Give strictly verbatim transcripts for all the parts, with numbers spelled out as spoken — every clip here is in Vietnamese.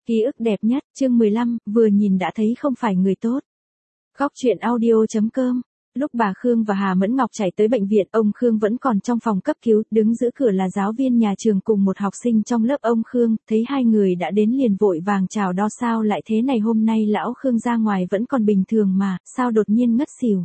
Ký ức đẹp nhất, chương mười lăm, vừa nhìn đã thấy không phải người tốt. Góc truyện audio chấm com. Lúc bà Khương và Hà Mẫn Ngọc chạy tới bệnh viện, ông Khương vẫn còn trong phòng cấp cứu, đứng giữ cửa là giáo viên nhà trường cùng một học sinh trong lớp ông Khương, thấy hai người đã đến liền vội vàng chào đo sao lại thế này hôm nay lão Khương ra ngoài vẫn còn bình thường mà, sao đột nhiên ngất xỉu.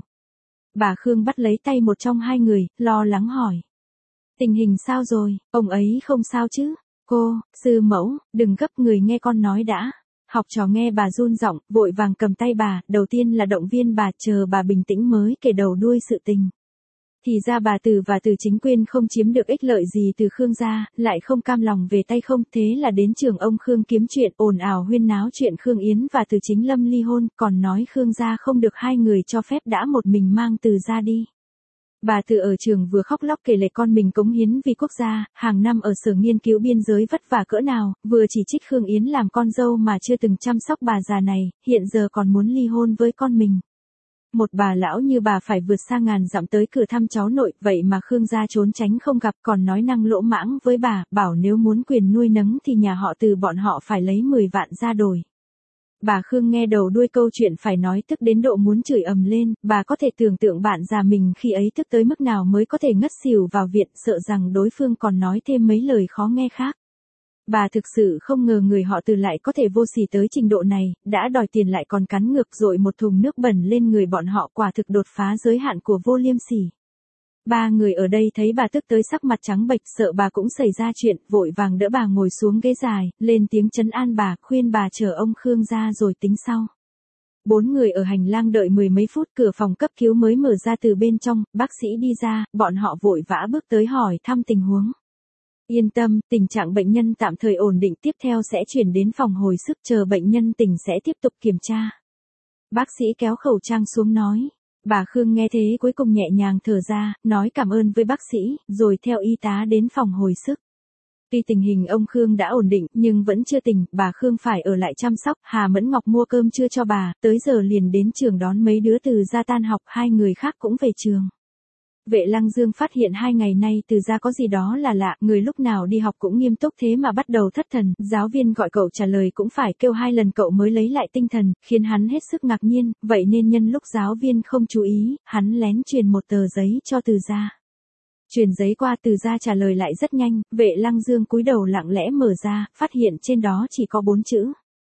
Bà Khương bắt lấy tay một trong hai người, lo lắng hỏi. Tình hình sao rồi, ông ấy không sao chứ? Cô, sư mẫu, đừng gấp người nghe con nói đã. Học trò nghe bà run giọng, vội vàng cầm tay bà, đầu tiên là động viên bà, chờ bà bình tĩnh mới kể đầu đuôi sự tình. Thì ra bà Từ và Từ Chính Quyên không chiếm được ích lợi gì từ Khương gia, lại không cam lòng về tay không, thế là đến trường ông Khương kiếm chuyện, ồn ào huyên náo chuyện Khương Yến và Từ Chính Lâm ly hôn, còn nói Khương gia không được hai người cho phép đã một mình mang Từ ra đi. Bà Từ ở trường vừa khóc lóc kể lể con mình cống hiến vì quốc gia, hàng năm ở sở nghiên cứu biên giới vất vả cỡ nào, vừa chỉ trích Khương Yến làm con dâu mà chưa từng chăm sóc bà già này, hiện giờ còn muốn ly hôn với con mình. Một bà lão như bà phải vượt xa ngàn dặm tới cửa thăm cháu nội, vậy mà Khương gia trốn tránh không gặp, còn nói năng lỗ mãng với bà, bảo nếu muốn quyền nuôi nấng thì nhà họ Từ bọn họ phải lấy mười vạn ra đổi. Bà Khương nghe đầu đuôi câu chuyện phải nói tức đến độ muốn chửi ầm lên, bà có thể tưởng tượng bạn già mình khi ấy tức tới mức nào mới có thể ngất xỉu vào viện, sợ rằng đối phương còn nói thêm mấy lời khó nghe khác. Bà thực sự không ngờ người họ Từ lại có thể vô sỉ tới trình độ này, đã đòi tiền lại còn cắn ngược dội một thùng nước bẩn lên người bọn họ, quả thực đột phá giới hạn của vô liêm sỉ. Ba người ở đây thấy bà tức tới sắc mặt trắng bệch, sợ bà cũng xảy ra chuyện, vội vàng đỡ bà ngồi xuống ghế dài, lên tiếng trấn an bà, khuyên bà chờ ông Khương ra rồi tính sau. Bốn người ở hành lang đợi mười mấy phút, cửa phòng cấp cứu mới mở ra từ bên trong, bác sĩ đi ra, bọn họ vội vã bước tới hỏi thăm tình huống. Yên tâm, tình trạng bệnh nhân tạm thời ổn định, tiếp theo sẽ chuyển đến phòng hồi sức, chờ bệnh nhân tỉnh sẽ tiếp tục kiểm tra. Bác sĩ kéo khẩu trang xuống nói. Bà Khương nghe thế cuối cùng nhẹ nhàng thở ra, nói cảm ơn với bác sĩ, rồi theo y tá đến phòng hồi sức. Tuy tình hình ông Khương đã ổn định, nhưng vẫn chưa tỉnh, bà Khương phải ở lại chăm sóc, Hà Mẫn Ngọc mua cơm trưa cho bà, tới giờ liền đến trường đón mấy đứa Từ ra tan học, hai người khác cũng về trường. Vệ Lăng Dương phát hiện hai ngày nay Từ ra có gì đó là lạ, người lúc nào đi học cũng nghiêm túc thế mà bắt đầu thất thần, giáo viên gọi cậu trả lời cũng phải kêu hai lần cậu mới lấy lại tinh thần, khiến hắn hết sức ngạc nhiên, vậy nên nhân lúc giáo viên không chú ý, hắn lén truyền một tờ giấy cho Từ ra. Truyền giấy qua, Từ ra trả lời lại rất nhanh, Vệ Lăng Dương cúi đầu lặng lẽ mở ra, phát hiện trên đó chỉ có bốn chữ.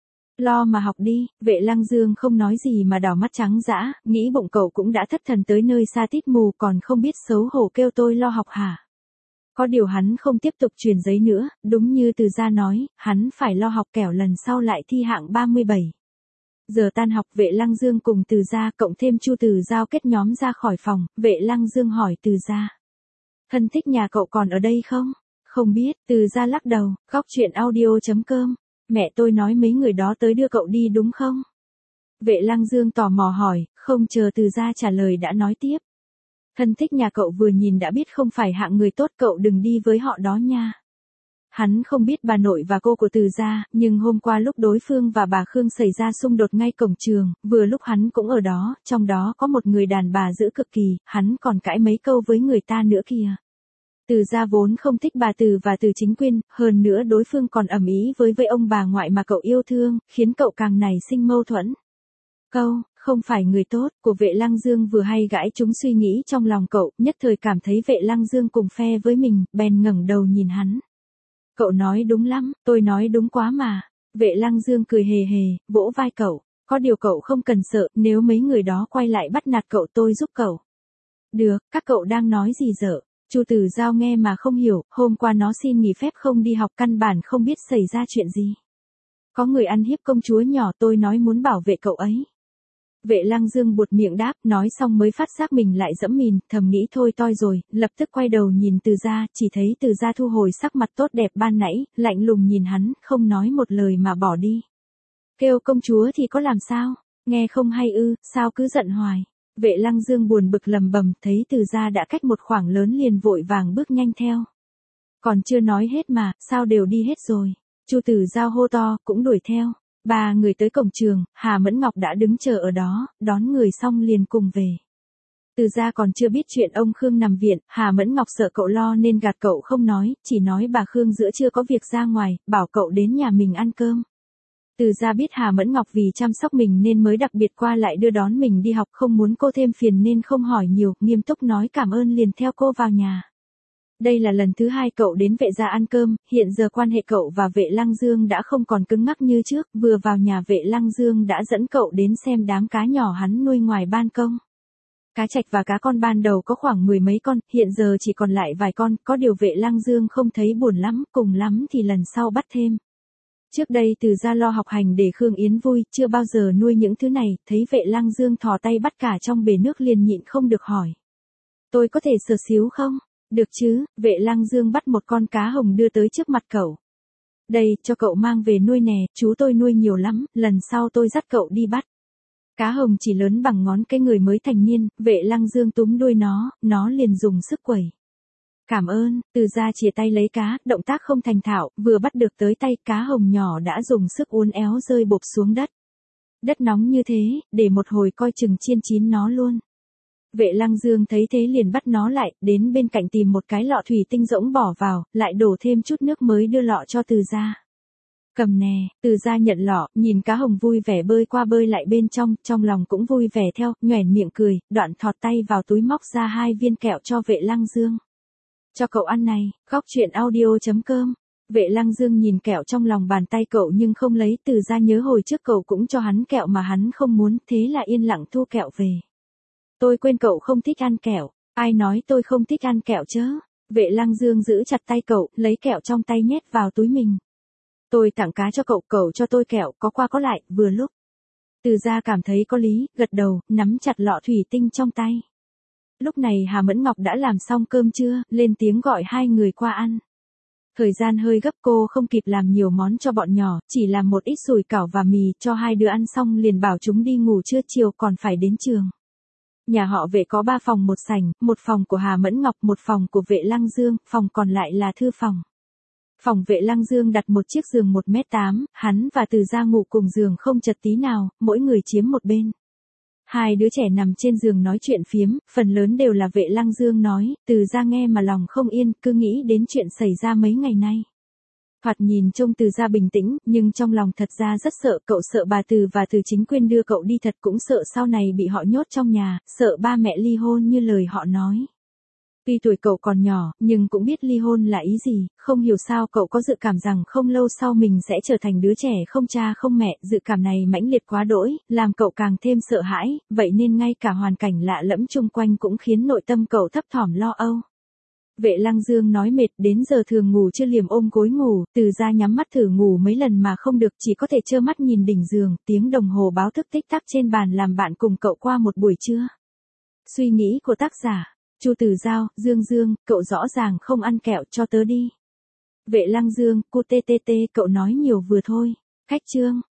Lo mà học đi. Vệ Lăng Dương không nói gì mà đảo mắt trắng dã, nghĩ bụng cậu cũng đã thất thần tới nơi xa tít mù còn không biết xấu hổ kêu tôi lo học hả. Có điều hắn không tiếp tục truyền giấy nữa, đúng như Từ ra nói, hắn phải lo học kẻo lần sau lại thi hạng ba mươi bảy. Giờ tan học, Vệ Lăng Dương cùng Từ ra cộng thêm Chu Từ Giao kết nhóm ra khỏi phòng, Vệ Lăng Dương hỏi Từ ra. Thân thích nhà cậu còn ở đây không? Không biết, Từ ra lắc đầu, góc truyện audio chấm com. Mẹ tôi nói mấy người đó tới đưa cậu đi đúng không? Vệ Lăng Dương tò mò hỏi, không chờ Từ ra trả lời đã nói tiếp. Thân thích nhà cậu vừa nhìn đã biết không phải hạng người tốt, cậu đừng đi với họ đó nha. Hắn không biết bà nội và cô của Từ ra, nhưng hôm qua lúc đối phương và bà Khương xảy ra xung đột ngay cổng trường, vừa lúc hắn cũng ở đó, trong đó có một người đàn bà dữ cực kỳ, hắn còn cãi mấy câu với người ta nữa kìa. Từ ra vốn không thích bà Từ và Từ Chính Quyên, hơn nữa đối phương còn ầm ĩ với với ông bà ngoại mà cậu yêu thương, khiến cậu càng nảy sinh mâu thuẫn. Câu, không phải người tốt, của Vệ Lăng Dương vừa hay gãi trúng suy nghĩ trong lòng cậu, nhất thời cảm thấy Vệ Lăng Dương cùng phe với mình, bèn ngẩng đầu nhìn hắn. Cậu nói đúng lắm, tôi nói đúng quá mà. Vệ Lăng Dương cười hề hề, vỗ vai cậu, có điều cậu không cần sợ, nếu mấy người đó quay lại bắt nạt cậu tôi giúp cậu. Được, các cậu đang nói gì dở? Chu Từ Giao nghe mà không hiểu, hôm qua nó xin nghỉ phép không đi học, căn bản không biết xảy ra chuyện gì. Có người ăn hiếp công chúa nhỏ, tôi nói muốn bảo vệ cậu ấy. Vệ Lăng Dương buột miệng đáp, nói xong mới phát giác mình lại dẫm mìn, thầm nghĩ thôi toi rồi, lập tức quay đầu nhìn Từ ra, chỉ thấy Từ ra thu hồi sắc mặt tốt đẹp ban nãy, lạnh lùng nhìn hắn, không nói một lời mà bỏ đi. Kêu công chúa thì có làm sao, nghe không hay ư, sao cứ giận hoài. Vệ Lăng Dương buồn bực lầm bầm, thấy Từ ra đã cách một khoảng lớn liền vội vàng bước nhanh theo. Còn chưa nói hết mà, sao đều đi hết rồi. Chu Từ Giao hô to, cũng đuổi theo. Ba người tới cổng trường, Hà Mẫn Ngọc đã đứng chờ ở đó, đón người xong liền cùng về. Từ ra còn chưa biết chuyện ông Khương nằm viện, Hà Mẫn Ngọc sợ cậu lo nên gạt cậu không nói, chỉ nói bà Khương giữa trưa có việc ra ngoài, bảo cậu đến nhà mình ăn cơm. Từ Gia biết Hà Mẫn Ngọc vì chăm sóc mình nên mới đặc biệt qua lại đưa đón mình đi học, không muốn cô thêm phiền nên không hỏi nhiều, nghiêm túc nói cảm ơn liền theo cô vào nhà. Đây là lần thứ hai cậu đến Vệ gia ăn cơm, hiện giờ quan hệ cậu và Vệ Lăng Dương đã không còn cứng ngắc như trước, vừa vào nhà Vệ Lăng Dương đã dẫn cậu đến xem đám cá nhỏ hắn nuôi ngoài ban công. Cá trạch và cá con ban đầu có khoảng mười mấy con, hiện giờ chỉ còn lại vài con, có điều Vệ Lăng Dương không thấy buồn lắm, cùng lắm thì lần sau bắt thêm. Trước đây Từ Gia lo học hành để Khương Yến vui, chưa bao giờ nuôi những thứ này, thấy Vệ Lăng Dương thò tay bắt cả trong bể nước liền nhịn không được hỏi. Tôi có thể sờ xíu không? Được chứ, Vệ Lăng Dương bắt một con cá hồng đưa tới trước mặt cậu. Đây, cho cậu mang về nuôi nè, chú tôi nuôi nhiều lắm, lần sau tôi dắt cậu đi bắt. Cá hồng chỉ lớn bằng ngón cái người mới thành niên, Vệ Lăng Dương túm đuôi nó, nó liền dùng sức quẩy. Cảm ơn, Từ Gia chìa tay lấy cá, động tác không thành thạo, vừa bắt được tới tay cá hồng nhỏ đã dùng sức uốn éo rơi bộp xuống đất. Đất nóng như thế, để một hồi coi chừng chiên chín nó luôn. Vệ Lăng Dương thấy thế liền bắt nó lại, đến bên cạnh tìm một cái lọ thủy tinh rỗng bỏ vào, lại đổ thêm chút nước mới đưa lọ cho Từ Gia. Cầm nè, Từ Gia nhận lọ, nhìn cá hồng vui vẻ bơi qua bơi lại bên trong, trong lòng cũng vui vẻ theo, nhoẻn miệng cười, đoạn thọt tay vào túi móc ra hai viên kẹo cho Vệ Lăng Dương. Cho cậu ăn này, góc truyện audio chấm com. Vệ Lăng Dương nhìn kẹo trong lòng bàn tay cậu nhưng không lấy, Từ Gia nhớ hồi trước cậu cũng cho hắn kẹo mà hắn không muốn, thế là yên lặng thu kẹo về. Tôi quên cậu không thích ăn kẹo, ai nói tôi không thích ăn kẹo chứ? Vệ Lăng Dương giữ chặt tay cậu, lấy kẹo trong tay nhét vào túi mình. Tôi tặng cá cho cậu, cậu cho tôi kẹo, có qua có lại, vừa lúc. Từ Gia cảm thấy có lý, gật đầu, nắm chặt lọ thủy tinh trong tay. Lúc này Hà Mẫn Ngọc đã làm xong cơm trưa, lên tiếng gọi hai người qua ăn. Thời gian hơi gấp cô không kịp làm nhiều món cho bọn nhỏ, chỉ làm một ít sủi cảo và mì cho hai đứa ăn xong liền bảo chúng đi ngủ, trưa chiều còn phải đến trường. Nhà họ Vệ có ba phòng một sảnh, một phòng của Hà Mẫn Ngọc, một phòng của Vệ Lăng Dương, phòng còn lại là thư phòng. Phòng Vệ Lăng Dương đặt một chiếc giường một mét tám, hắn và Từ Gia ngủ cùng giường không chật tí nào, mỗi người chiếm một bên. Hai đứa trẻ nằm trên giường nói chuyện phiếm, phần lớn đều là Vệ Lăng Dương nói, Từ Gia nghe mà lòng không yên, cứ nghĩ đến chuyện xảy ra mấy ngày nay. Thoạt nhìn trông Từ Gia bình tĩnh, nhưng trong lòng thật ra rất sợ, cậu sợ bà Từ và Từ Chính Quyên đưa cậu đi, thật cũng sợ sau này bị họ nhốt trong nhà, sợ ba mẹ ly hôn như lời họ nói. Tuy tuổi cậu còn nhỏ, nhưng cũng biết ly hôn là ý gì, không hiểu sao cậu có dự cảm rằng không lâu sau mình sẽ trở thành đứa trẻ không cha không mẹ, dự cảm này mãnh liệt quá đỗi, làm cậu càng thêm sợ hãi, vậy nên ngay cả hoàn cảnh lạ lẫm chung quanh cũng khiến nội tâm cậu thấp thỏm lo âu. Vệ Lăng Dương nói mệt đến giờ thường ngủ chưa liềm ôm gối ngủ, Từ Gia nhắm mắt thử ngủ mấy lần mà không được, chỉ có thể trơ mắt nhìn đỉnh giường, tiếng đồng hồ báo thức tích tắc trên bàn làm bạn cùng cậu qua một buổi trưa. Suy nghĩ của tác giả Chu Từ Giao, Dương Dương, cậu rõ ràng không ăn kẹo, cho tớ đi. Vệ Lăng Dương, cô tê tê tê, cậu nói nhiều vừa thôi. Cách chương.